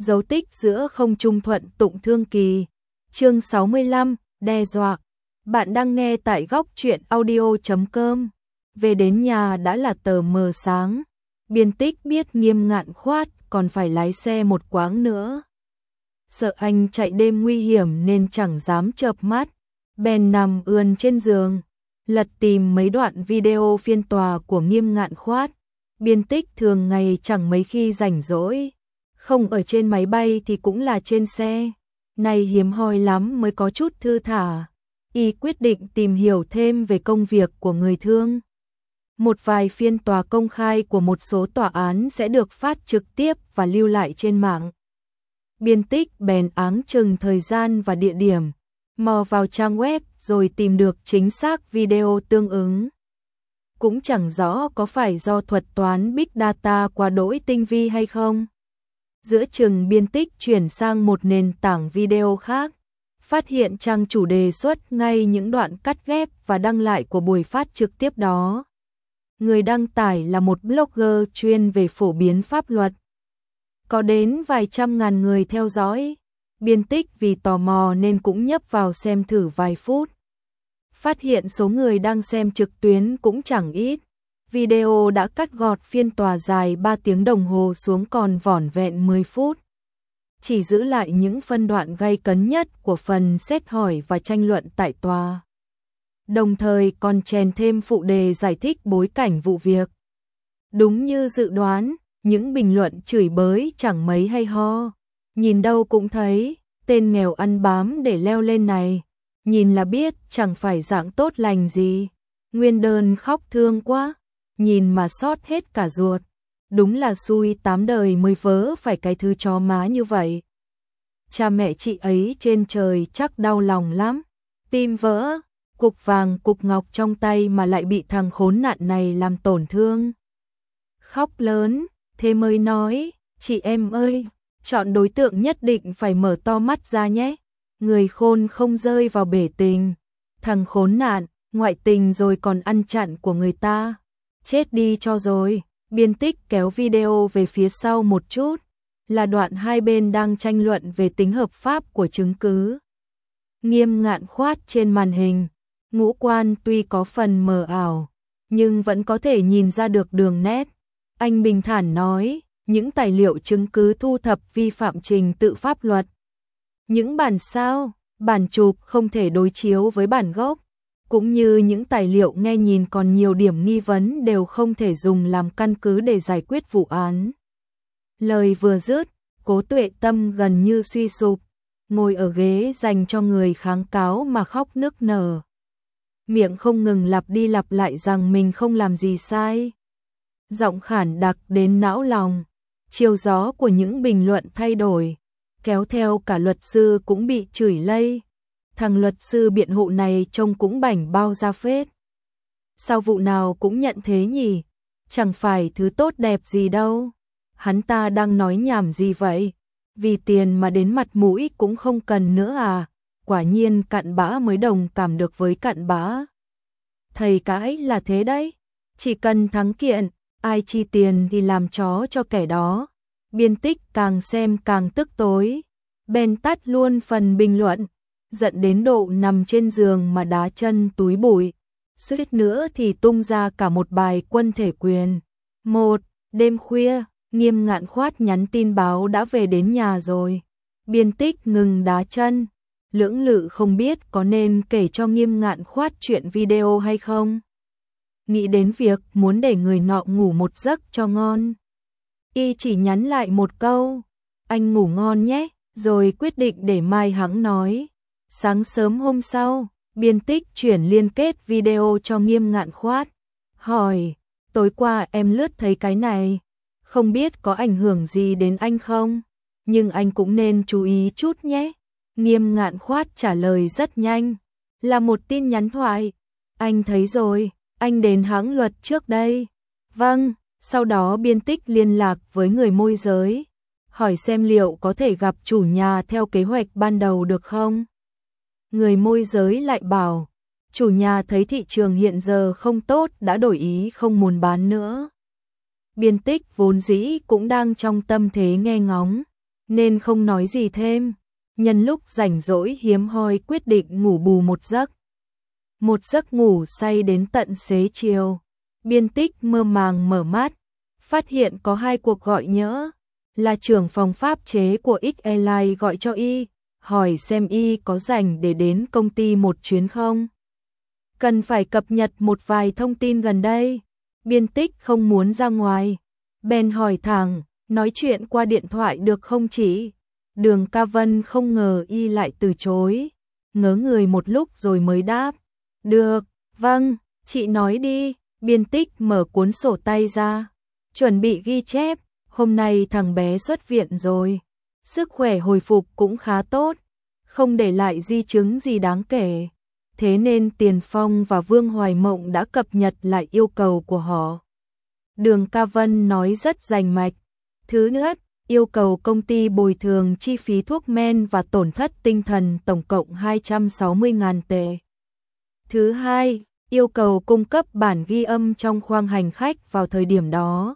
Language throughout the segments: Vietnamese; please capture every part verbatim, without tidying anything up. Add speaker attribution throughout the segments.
Speaker 1: dấu tích giữa không trung thuận tụng thương kỳ. Chương sáu mươi lăm, đe dọa. Bạn đang nghe tại góc truyện audio chấm com. Về đến nhà đã là tờ mờ sáng. Biên Tích biết Nghiêm Ngạn Khoát còn phải lái xe một quãng nữa. Sợ anh chạy đêm nguy hiểm nên chẳng dám chợp mắt. Bèn nằm ườn trên giường, lật tìm mấy đoạn video phiên tòa của Nghiêm Ngạn Khoát. Biên Tích thường ngày chẳng mấy khi rảnh rỗi, không ở trên máy bay thì cũng là trên xe. Nay hiếm hoi lắm mới có chút thư thả. Y quyết định tìm hiểu thêm về công việc của người thương. Một vài phiên tòa công khai của một số tòa án sẽ được phát trực tiếp và lưu lại trên mạng. Biên Tích bèn áng chừng thời gian và địa điểm, mò vào trang web rồi tìm được chính xác video tương ứng. Cũng chẳng rõ có phải do thuật toán Big Data quá đỗi tinh vi hay không. Giữa chừng Biên Tích chuyển sang một nền tảng video khác, phát hiện trang chủ đề xuất ngay những đoạn cắt ghép và đăng lại của buổi phát trực tiếp đó. Người đăng tải là một blogger chuyên về phổ biến pháp luật. Có đến vài trăm ngàn người theo dõi. Biên Tích vì tò mò nên cũng nhấp vào xem thử vài phút. Phát hiện số người đang xem trực tuyến cũng chẳng ít. Video đã cắt gọt phiên tòa dài ba tiếng đồng hồ xuống còn vỏn vẹn mười phút. Chỉ giữ lại những phân đoạn gay cấn nhất của phần xét hỏi và tranh luận tại tòa. Đồng thời còn chèn thêm phụ đề giải thích bối cảnh vụ việc. Đúng như dự đoán, những bình luận chửi bới chẳng mấy hay ho. Nhìn đâu cũng thấy, tên nghèo ăn bám để leo lên này. Nhìn là biết chẳng phải dạng tốt lành gì. Nguyên đơn khóc thương quá, nhìn mà xót hết cả ruột. Đúng là xui tám đời mới vớ phải cái thứ chó má như vậy. Cha mẹ chị ấy trên trời chắc đau lòng lắm. Tim vỡ, cục vàng cục ngọc trong tay mà lại bị thằng khốn nạn này làm tổn thương. Khóc lớn, thế mới nói, chị em ơi, chọn đối tượng nhất định phải mở to mắt ra nhé. Người khôn không rơi vào bể tình. Thằng khốn nạn, ngoại tình rồi còn ăn chặn của người ta. Chết đi cho rồi. Biên Tích kéo video về phía sau một chút, là đoạn hai bên đang tranh luận về tính hợp pháp của chứng cứ. Nghiêm Ngạn Khoát trên màn hình, ngũ quan tuy có phần mờ ảo, nhưng vẫn có thể nhìn ra được đường nét. Anh bình thản nói, những tài liệu chứng cứ thu thập vi phạm trình tự pháp luật. Những bản sao, bản chụp không thể đối chiếu với bản gốc, cũng như những tài liệu nghe nhìn còn nhiều điểm nghi vấn đều không thể dùng làm căn cứ để giải quyết vụ án. Lời vừa dứt, Cố Tuệ Tâm gần như suy sụp, ngồi ở ghế dành cho người kháng cáo mà khóc nức nở. Miệng không ngừng lặp đi lặp lại rằng mình không làm gì sai. Giọng khản đặc đến não lòng, chiều gió của những bình luận thay đổi, kéo theo cả luật sư cũng bị chửi lây. Thằng luật sư biện hộ này trông cũng bảnh bao ra phết. Sao vụ nào cũng nhận thế nhỉ? Chẳng phải thứ tốt đẹp gì đâu. Hắn ta đang nói nhảm gì vậy? Vì tiền mà đến mặt mũi cũng không cần nữa à? Quả nhiên cặn bã mới đồng cảm được với cặn bã. Thầy cãi là thế đấy. Chỉ cần thắng kiện, ai chi tiền thì làm chó cho kẻ đó. Biên Tích càng xem càng tức tối. Bèn tắt luôn phần bình luận. Giận đến độ nằm trên giường mà đá chân túi bụi. Suýt nữa thì tung ra cả một bài quân thể quyền. Một, đêm khuya, Nghiêm Ngạn Khoát nhắn tin báo đã về đến nhà rồi. Biên Tích ngừng đá chân. Lưỡng lự không biết có nên kể cho Nghiêm Ngạn Khoát chuyện video hay không. Nghĩ đến việc muốn để người nọ ngủ một giấc cho ngon. Y chỉ nhắn lại một câu, anh ngủ ngon nhé, rồi quyết định để mai hẵng nói. Sáng sớm hôm sau, Biên Tích chuyển liên kết video cho Nghiêm Ngạn Khoát. Hỏi, tối qua em lướt thấy cái này, không biết có ảnh hưởng gì đến anh không? Nhưng anh cũng nên chú ý chút nhé. Nghiêm Ngạn Khoát trả lời rất nhanh, là một tin nhắn thoại. Anh thấy rồi, anh đến hãng luật trước đây. Vâng, sau đó Biên Tích liên lạc với người môi giới, hỏi xem liệu có thể gặp chủ nhà theo kế hoạch ban đầu được không? Người môi giới lại bảo, chủ nhà thấy thị trường hiện giờ không tốt đã đổi ý không muốn bán nữa. Biên Tích vốn dĩ cũng đang trong tâm thế nghe ngóng, nên không nói gì thêm. Nhân lúc rảnh rỗi hiếm hoi quyết định ngủ bù một giấc. Một giấc ngủ say đến tận xế chiều. Biên Tích mơ màng mở mắt, phát hiện có hai cuộc gọi nhỡ. Là trưởng phòng pháp chế của X Airlines gọi cho y, hỏi xem y có rảnh để đến công ty một chuyến không. Cần phải cập nhật một vài thông tin gần đây. Biên Tích không muốn ra ngoài, bèn hỏi thẳng, nói chuyện qua điện thoại được không chị? Đường Ca Vân không ngờ y lại từ chối, ngớ người một lúc rồi mới đáp, được, vâng, chị nói đi. Biên Tích mở cuốn sổ tay ra, chuẩn bị ghi chép, hôm nay thằng bé xuất viện rồi, sức khỏe hồi phục cũng khá tốt, không để lại di chứng gì đáng kể. Thế nên Tiền Phong và Vương Hoài Mộng đã cập nhật lại yêu cầu của họ. Đường Ca Vân nói rất rành mạch. Thứ nhất, yêu cầu công ty bồi thường chi phí thuốc men và tổn thất tinh thần tổng cộng hai trăm sáu mươi nghìn tệ. Thứ hai, yêu cầu cung cấp bản ghi âm trong khoang hành khách vào thời điểm đó.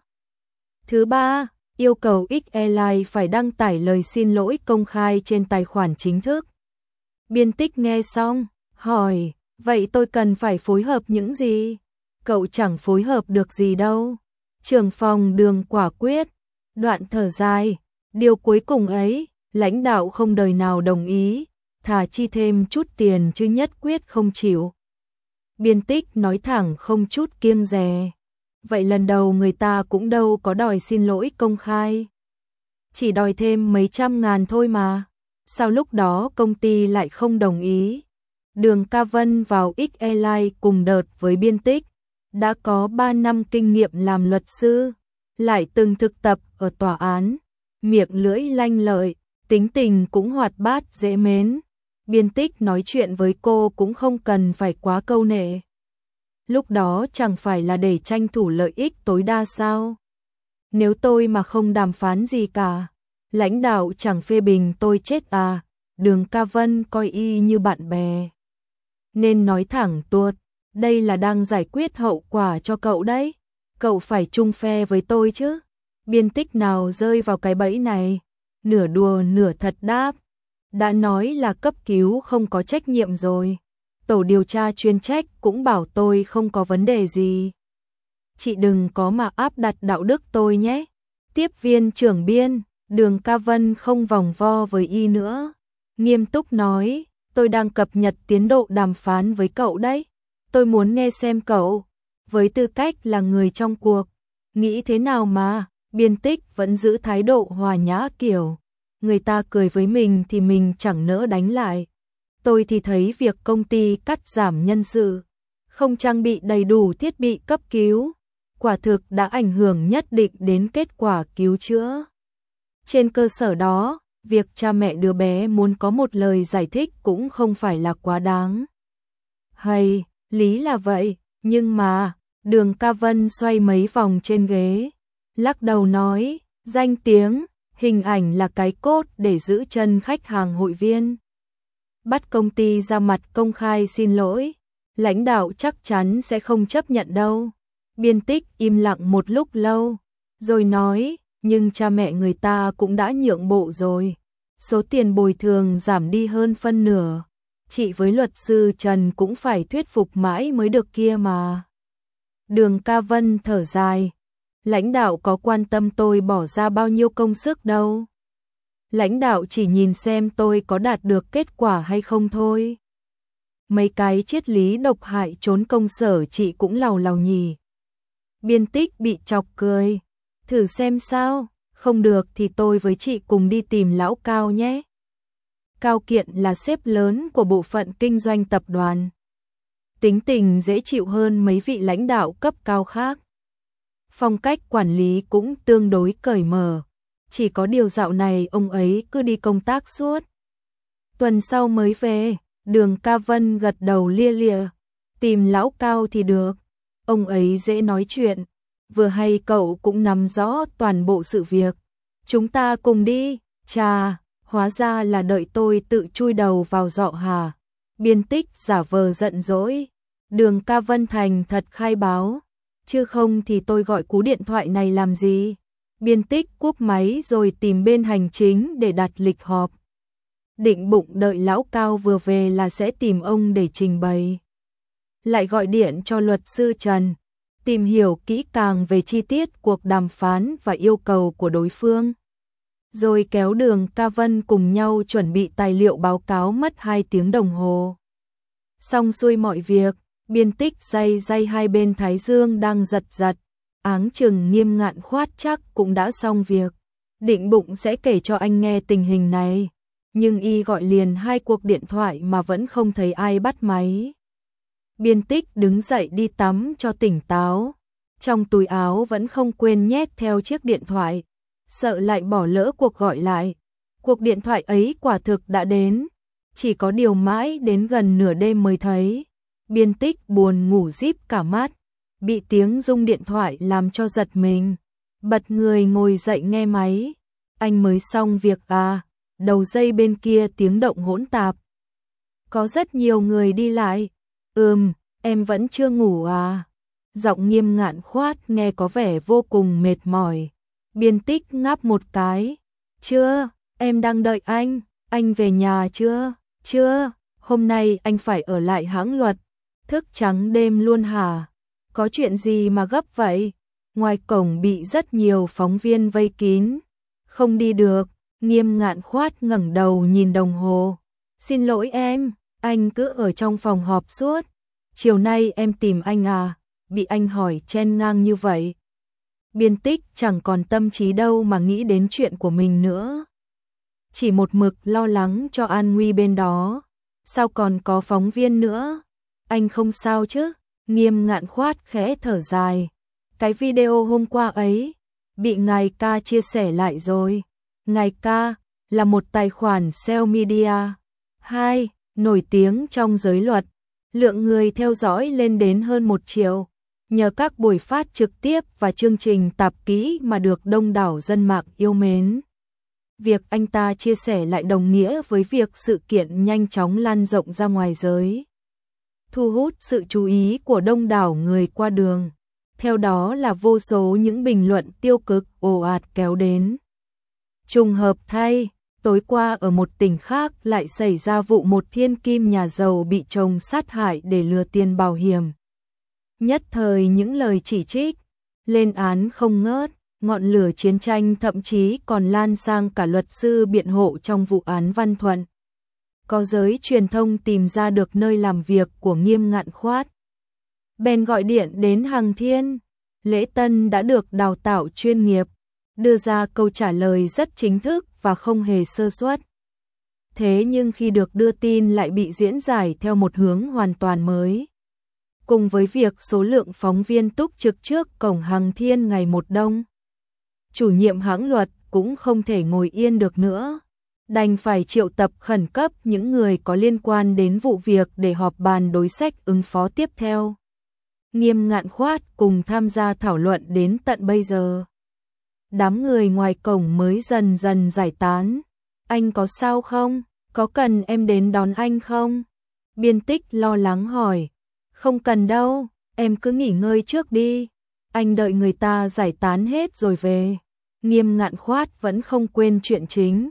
Speaker 1: Thứ ba, yêu cầu X Airlines phải đăng tải lời xin lỗi công khai trên tài khoản chính thức. Biên Tích nghe xong, hỏi, vậy tôi cần phải phối hợp những gì? Cậu chẳng phối hợp được gì đâu. Trưởng phòng Đường quả quyết, đoạn thở dài, điều cuối cùng ấy, lãnh đạo không đời nào đồng ý, thà chi thêm chút tiền chứ nhất quyết không chịu. Biên Tích nói thẳng không chút kiêng dè. Vậy lần đầu người ta cũng đâu có đòi xin lỗi công khai. Chỉ đòi thêm mấy trăm ngàn thôi mà. Sao lúc đó công ty lại không đồng ý? Đường Ca Vân vào X Airlines cùng đợt với Biên Tích, đã có ba năm kinh nghiệm làm luật sư, lại từng thực tập ở tòa án, miệng lưỡi lanh lợi, tính tình cũng hoạt bát dễ mến. Biên Tích nói chuyện với cô cũng không cần phải quá câu nệ. Lúc đó chẳng phải là để tranh thủ lợi ích tối đa sao? Nếu tôi mà không đàm phán gì cả, lãnh đạo chẳng phê bình tôi chết à? Đường Ca Vân coi y như bạn bè, nên nói thẳng tuột, đây là đang giải quyết hậu quả cho cậu đấy, cậu phải chung phe với tôi chứ. Biên Tích nào rơi vào cái bẫy này, nửa đùa nửa thật đáp, đã nói là cấp cứu không có trách nhiệm rồi, tổ điều tra chuyên trách cũng bảo tôi không có vấn đề gì. Chị đừng có mà áp đặt đạo đức tôi nhé. Tiếp viên trưởng Biên, Đường Ca Vân không vòng vo với y nữa, nghiêm túc nói, tôi đang cập nhật tiến độ đàm phán với cậu đấy. Tôi muốn nghe xem cậu, với tư cách là người trong cuộc, nghĩ thế nào mà. Biên Tích vẫn giữ thái độ hòa nhã kiểu, người ta cười với mình thì mình chẳng nỡ đánh lại. Tôi thì thấy việc công ty cắt giảm nhân sự, không trang bị đầy đủ thiết bị cấp cứu, quả thực đã ảnh hưởng nhất định đến kết quả cứu chữa. Trên cơ sở đó, việc cha mẹ đứa bé muốn có một lời giải thích cũng không phải là quá đáng. Hay, lý là vậy, nhưng mà, Đường Ca Vân xoay mấy vòng trên ghế, lắc đầu nói, danh tiếng, hình ảnh là cái cốt để giữ chân khách hàng hội viên. Bắt công ty ra mặt công khai xin lỗi, lãnh đạo chắc chắn sẽ không chấp nhận đâu. Biên Tích im lặng một lúc lâu, rồi nói, nhưng cha mẹ người ta cũng đã nhượng bộ rồi. Số tiền bồi thường giảm đi hơn phân nửa. Chị với luật sư Trần cũng phải thuyết phục mãi mới được kia mà. Đường Ca Vân thở dài, lãnh đạo có quan tâm tôi bỏ ra bao nhiêu công sức đâu. Lãnh đạo chỉ nhìn xem tôi có đạt được kết quả hay không thôi. Mấy cái triết lý độc hại trốn công sở chị cũng làu làu nhỉ. Biên Tích bị chọc cười, thử xem sao, không được thì tôi với chị cùng đi tìm lão Cao nhé. Cao Kiện là sếp lớn của bộ phận kinh doanh tập đoàn, tính tình dễ chịu hơn mấy vị lãnh đạo cấp cao khác. Phong cách quản lý cũng tương đối cởi mở, chỉ có điều dạo này ông ấy cứ đi công tác suốt. Tuần sau mới về, Đường Ca Vân gật đầu lia lịa, tìm lão Cao thì được, ông ấy dễ nói chuyện, vừa hay cậu cũng nắm rõ toàn bộ sự việc. Chúng ta cùng đi. Chà, hóa ra là đợi tôi tự chui đầu vào giọ hả? Biên Tích giả vờ giận dỗi. Đường Ca Vân thành thật khai báo, chứ không thì tôi gọi cú điện thoại này làm gì? Biên Tích cúp máy rồi tìm bên hành chính để đặt lịch họp. Định bụng đợi lão Cao vừa về là sẽ tìm ông để trình bày. Lại gọi điện cho luật sư Trần, tìm hiểu kỹ càng về chi tiết cuộc đàm phán và yêu cầu của đối phương. Rồi kéo Đường Ca Vân cùng nhau chuẩn bị tài liệu báo cáo mất hai tiếng đồng hồ. Xong xuôi mọi việc, Biên Tích day day hai bên thái dương đang giật giật, áng chừng Nghiêm Ngạn Khoát chắc cũng đã xong việc. Định bụng sẽ kể cho anh nghe tình hình này, nhưng y gọi liền hai cuộc điện thoại mà vẫn không thấy ai bắt máy. Biên Tích đứng dậy đi tắm cho tỉnh táo, trong túi áo vẫn không quên nhét theo chiếc điện thoại, sợ lại bỏ lỡ cuộc gọi lại. Cuộc điện thoại ấy quả thực đã đến, chỉ có điều mãi đến gần nửa đêm mới thấy. Biên Tích buồn ngủ díp cả mắt, bị tiếng rung điện thoại làm cho giật mình, bật người ngồi dậy nghe máy. Anh mới xong việc à? Đầu dây bên kia tiếng động hỗn tạp. Có rất nhiều người đi lại. Ừm, em vẫn chưa ngủ à? Giọng Nghiêm Ngạn Khoát nghe có vẻ vô cùng mệt mỏi. Biên Tích ngáp một cái. Chưa, em đang đợi anh. Anh về nhà chưa? Chưa, hôm nay anh phải ở lại hãng luật. Thức trắng đêm luôn hả? Có chuyện gì mà gấp vậy? Ngoài cổng bị rất nhiều phóng viên vây kín. Không đi được. Nghiêm Ngạn Khoát ngẩng đầu nhìn đồng hồ. Xin lỗi em, anh cứ ở trong phòng họp suốt. Chiều nay em tìm anh à? Bị anh hỏi chen ngang như vậy. Biên Tích chẳng còn tâm trí đâu mà nghĩ đến chuyện của mình nữa. Chỉ một mực lo lắng cho an nguy bên đó. Sao còn có phóng viên nữa? Anh không sao chứ? Nghiêm Ngạn Khoát khẽ thở dài. Cái video hôm qua ấy bị ngài ca chia sẻ lại rồi. Ngài ca là một tài khoản social media hai nổi tiếng trong giới luật, lượng người theo dõi lên đến hơn một triệu, nhờ các buổi phát trực tiếp và chương trình tạp kỹ mà được đông đảo dân mạng yêu mến. Việc anh ta chia sẻ lại đồng nghĩa với việc sự kiện nhanh chóng lan rộng ra ngoài giới, thu hút sự chú ý của đông đảo người qua đường. Theo đó là vô số những bình luận tiêu cực ồ ạt kéo đến. Trùng hợp thay, tối qua ở một tỉnh khác lại xảy ra vụ một thiên kim nhà giàu bị chồng sát hại để lừa tiền bảo hiểm. Nhất thời những lời chỉ trích, lên án không ngớt, ngọn lửa chiến tranh thậm chí còn lan sang cả luật sư biện hộ trong vụ án Văn Thuận. Có giới truyền thông tìm ra được nơi làm việc của Nghiêm Ngạn Khoát, bèn gọi điện đến Hằng Thiên. Lễ tân đã được đào tạo chuyên nghiệp, đưa ra câu trả lời rất chính thức và không hề sơ suất. Thế nhưng khi được đưa tin lại bị diễn giải theo một hướng hoàn toàn mới. Cùng với việc số lượng phóng viên túc trực trước cổng Hằng Thiên ngày một đông, chủ nhiệm hãng luật cũng không thể ngồi yên được nữa, đành phải triệu tập khẩn cấp những người có liên quan đến vụ việc để họp bàn đối sách ứng phó tiếp theo. Nghiêm Ngạn Khoát cùng tham gia thảo luận đến tận bây giờ. Đám người ngoài cổng mới dần dần giải tán. Anh có sao không? Có cần em đến đón anh không? Biên Tích lo lắng hỏi. Không cần đâu, em cứ nghỉ ngơi trước đi. Anh đợi người ta giải tán hết rồi về. Nghiêm Ngạn Khoát vẫn không quên chuyện chính.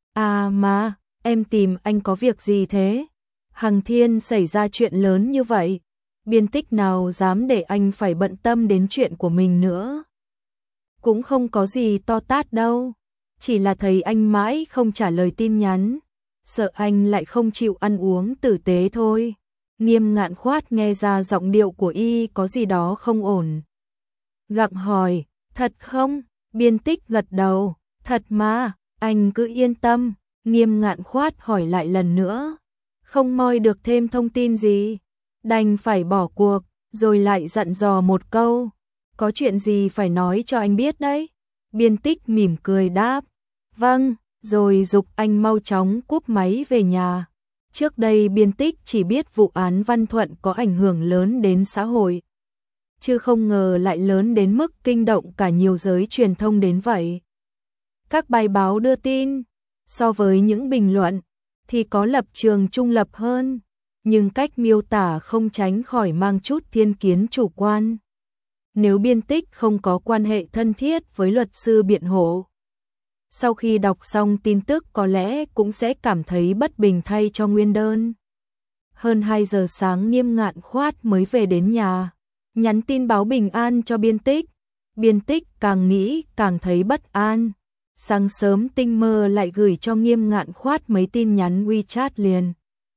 Speaker 1: À mà, em tìm anh có việc gì thế? Hằng Thiên xảy ra chuyện lớn như vậy. Biên Tích nào dám để anh phải bận tâm đến chuyện của mình nữa. Cũng không có gì to tát đâu, chỉ là thấy anh mãi không trả lời tin nhắn, sợ anh lại không chịu ăn uống tử tế thôi. Nghiêm Ngạn Khoát nghe ra giọng điệu của y có gì đó không ổn. Gặng hỏi, thật không? Biên Tích gật đầu, thật mà, anh cứ yên tâm. Nghiêm Ngạn Khoát hỏi lại lần nữa, không moi được thêm thông tin gì, đành phải bỏ cuộc, rồi lại dặn dò một câu. Có chuyện gì phải nói cho anh biết đấy. Biên Tích mỉm cười đáp, vâng, rồi giục anh mau chóng cúp máy về nhà. Trước đây Biên Tích chỉ biết vụ án Văn Thuận có ảnh hưởng lớn đến xã hội, chứ không ngờ lại lớn đến mức kinh động cả nhiều giới truyền thông đến vậy. Các bài báo đưa tin, so với những bình luận, thì có lập trường trung lập hơn, nhưng cách miêu tả không tránh khỏi mang chút thiên kiến chủ quan. nếu Biên Tích không có quan hệ thân thiết với luật sư biện hộ. Sau khi đọc xong tin tức có lẽ cũng sẽ cảm thấy bất bình thay cho nguyên đơn. Hơn hai giờ sáng Nghiêm Ngạn Khoát mới về đến nhà, nhắn tin báo bình an cho Biên Tích. Biên Tích càng nghĩ càng thấy bất an. Sáng sớm tinh mơ lại gửi cho Nghiêm Ngạn Khoát mấy tin nhắn WeChat liền.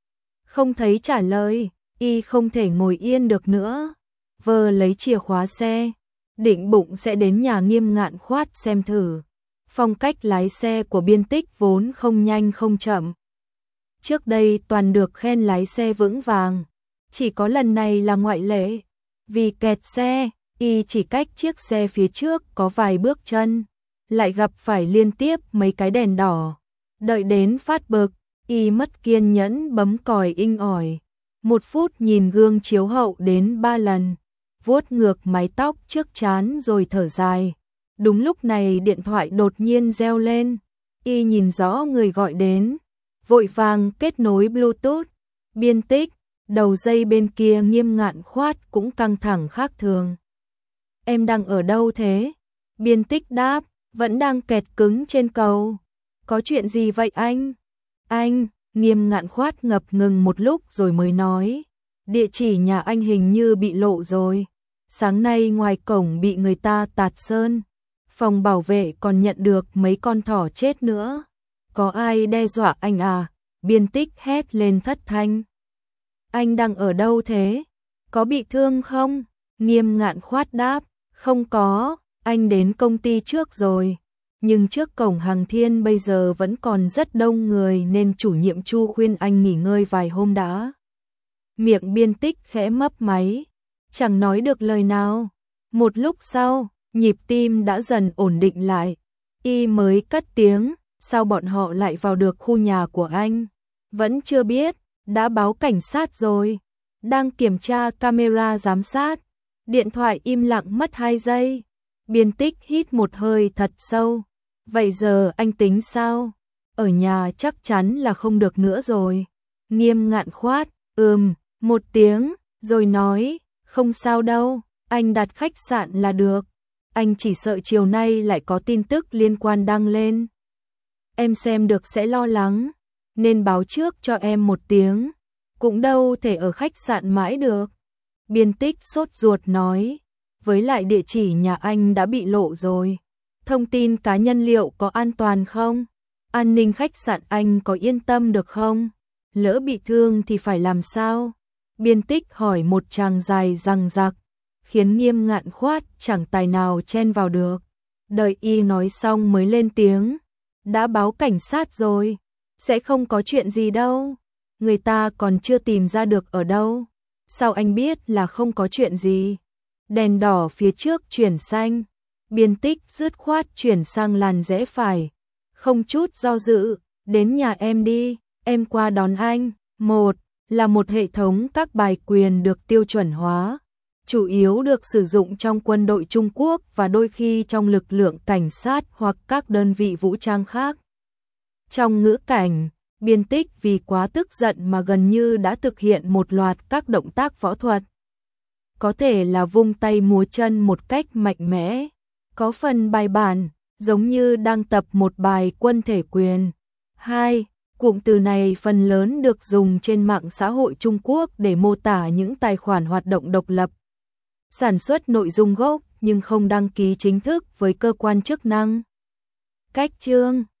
Speaker 1: Không thấy trả lời, y không thể ngồi yên được nữa. Vờ lấy chìa khóa xe, định bụng sẽ đến nhà Nghiêm Ngạn Khoát xem thử. Phong cách lái xe của Biên Tích vốn không nhanh không chậm. Trước đây toàn được khen lái xe vững vàng, chỉ có lần này là ngoại lệ. Vì kẹt xe, y chỉ cách chiếc xe phía trước có vài bước chân, lại gặp phải liên tiếp mấy cái đèn đỏ. Đợi đến phát bực, y mất kiên nhẫn bấm còi inh ỏi. Một phút nhìn gương chiếu hậu đến ba lần, vuốt ngược mái tóc trước trán rồi thở dài. Đúng lúc này điện thoại đột nhiên reo lên, y nhìn rõ người gọi đến, vội vàng kết nối Bluetooth. Biên Tích, đầu dây bên kia Nghiêm Ngạn Khoát cũng căng thẳng khác thường. Em đang ở đâu thế? Biên Tích đáp, vẫn đang kẹt cứng trên cầu. Có chuyện gì vậy anh? Anh, Nghiêm Ngạn Khoát ngập ngừng một lúc rồi mới nói, địa chỉ nhà anh hình như bị lộ rồi. Sáng nay ngoài cổng bị người ta tạt sơn, phòng bảo vệ còn nhận được mấy con thỏ chết nữa. Có ai đe dọa anh à? Biên Tích hét lên thất thanh. Anh đang ở đâu thế? Có bị thương không? Nghiêm Ngạn Khoát đáp, không có, anh đến công ty trước rồi. Nhưng trước cổng Hằng Thiên bây giờ vẫn còn rất đông người nên chủ nhiệm Chu khuyên anh nghỉ ngơi vài hôm đã. Miệng Biên Tích khẽ mấp máy, chẳng nói được lời nào. Một lúc sau, nhịp tim đã dần ổn định lại. Y mới cất tiếng, sao bọn họ lại vào được khu nhà của anh? Vẫn chưa biết, đã báo cảnh sát rồi. Đang kiểm tra camera giám sát. Điện thoại im lặng mất hai giây. Biên Tích hít một hơi thật sâu. Vậy giờ anh tính sao? Ở nhà chắc chắn là không được nữa rồi. Nghiêm Ngạn Khoát, ừm, một tiếng, rồi nói, không sao đâu, anh đặt khách sạn là được. Anh chỉ sợ chiều nay lại có tin tức liên quan đăng lên. Em xem được sẽ lo lắng, nên báo trước cho em một tiếng. Cũng đâu thể ở khách sạn mãi được. Biên Tích sốt ruột nói, với lại địa chỉ nhà anh đã bị lộ rồi. Thông tin cá nhân liệu có an toàn không? An ninh khách sạn anh có yên tâm được không? Lỡ bị thương thì phải làm sao? Biên Tích hỏi một tràng dài rằng rặc, khiến Nghiêm Ngạn Khoát chẳng tài nào chen vào được. Đợi y nói xong mới lên tiếng, đã báo cảnh sát rồi, sẽ không có chuyện gì đâu. Người ta còn chưa tìm ra được ở đâu. Sao anh biết là không có chuyện gì? Đèn đỏ phía trước chuyển xanh. Biên Tích dứt khoát chuyển sang làn rẽ phải. Không chút do dự, đến nhà em đi, em qua đón anh. Một là một hệ thống các bài quyền được tiêu chuẩn hóa, chủ yếu được sử dụng trong quân đội Trung Quốc và đôi khi trong lực lượng cảnh sát hoặc các đơn vị vũ trang khác. Trong ngữ cảnh, Biên Tích vì quá tức giận mà gần như đã thực hiện một loạt các động tác võ thuật. Có thể là vung tay múa chân một cách mạnh mẽ, có phần bài bản, giống như đang tập một bài quân thể quyền. Hai, cụm từ này phần lớn được dùng trên mạng xã hội Trung Quốc để mô tả những tài khoản hoạt động độc lập, sản xuất nội dung gốc nhưng không đăng ký chính thức với cơ quan chức năng. Cách chương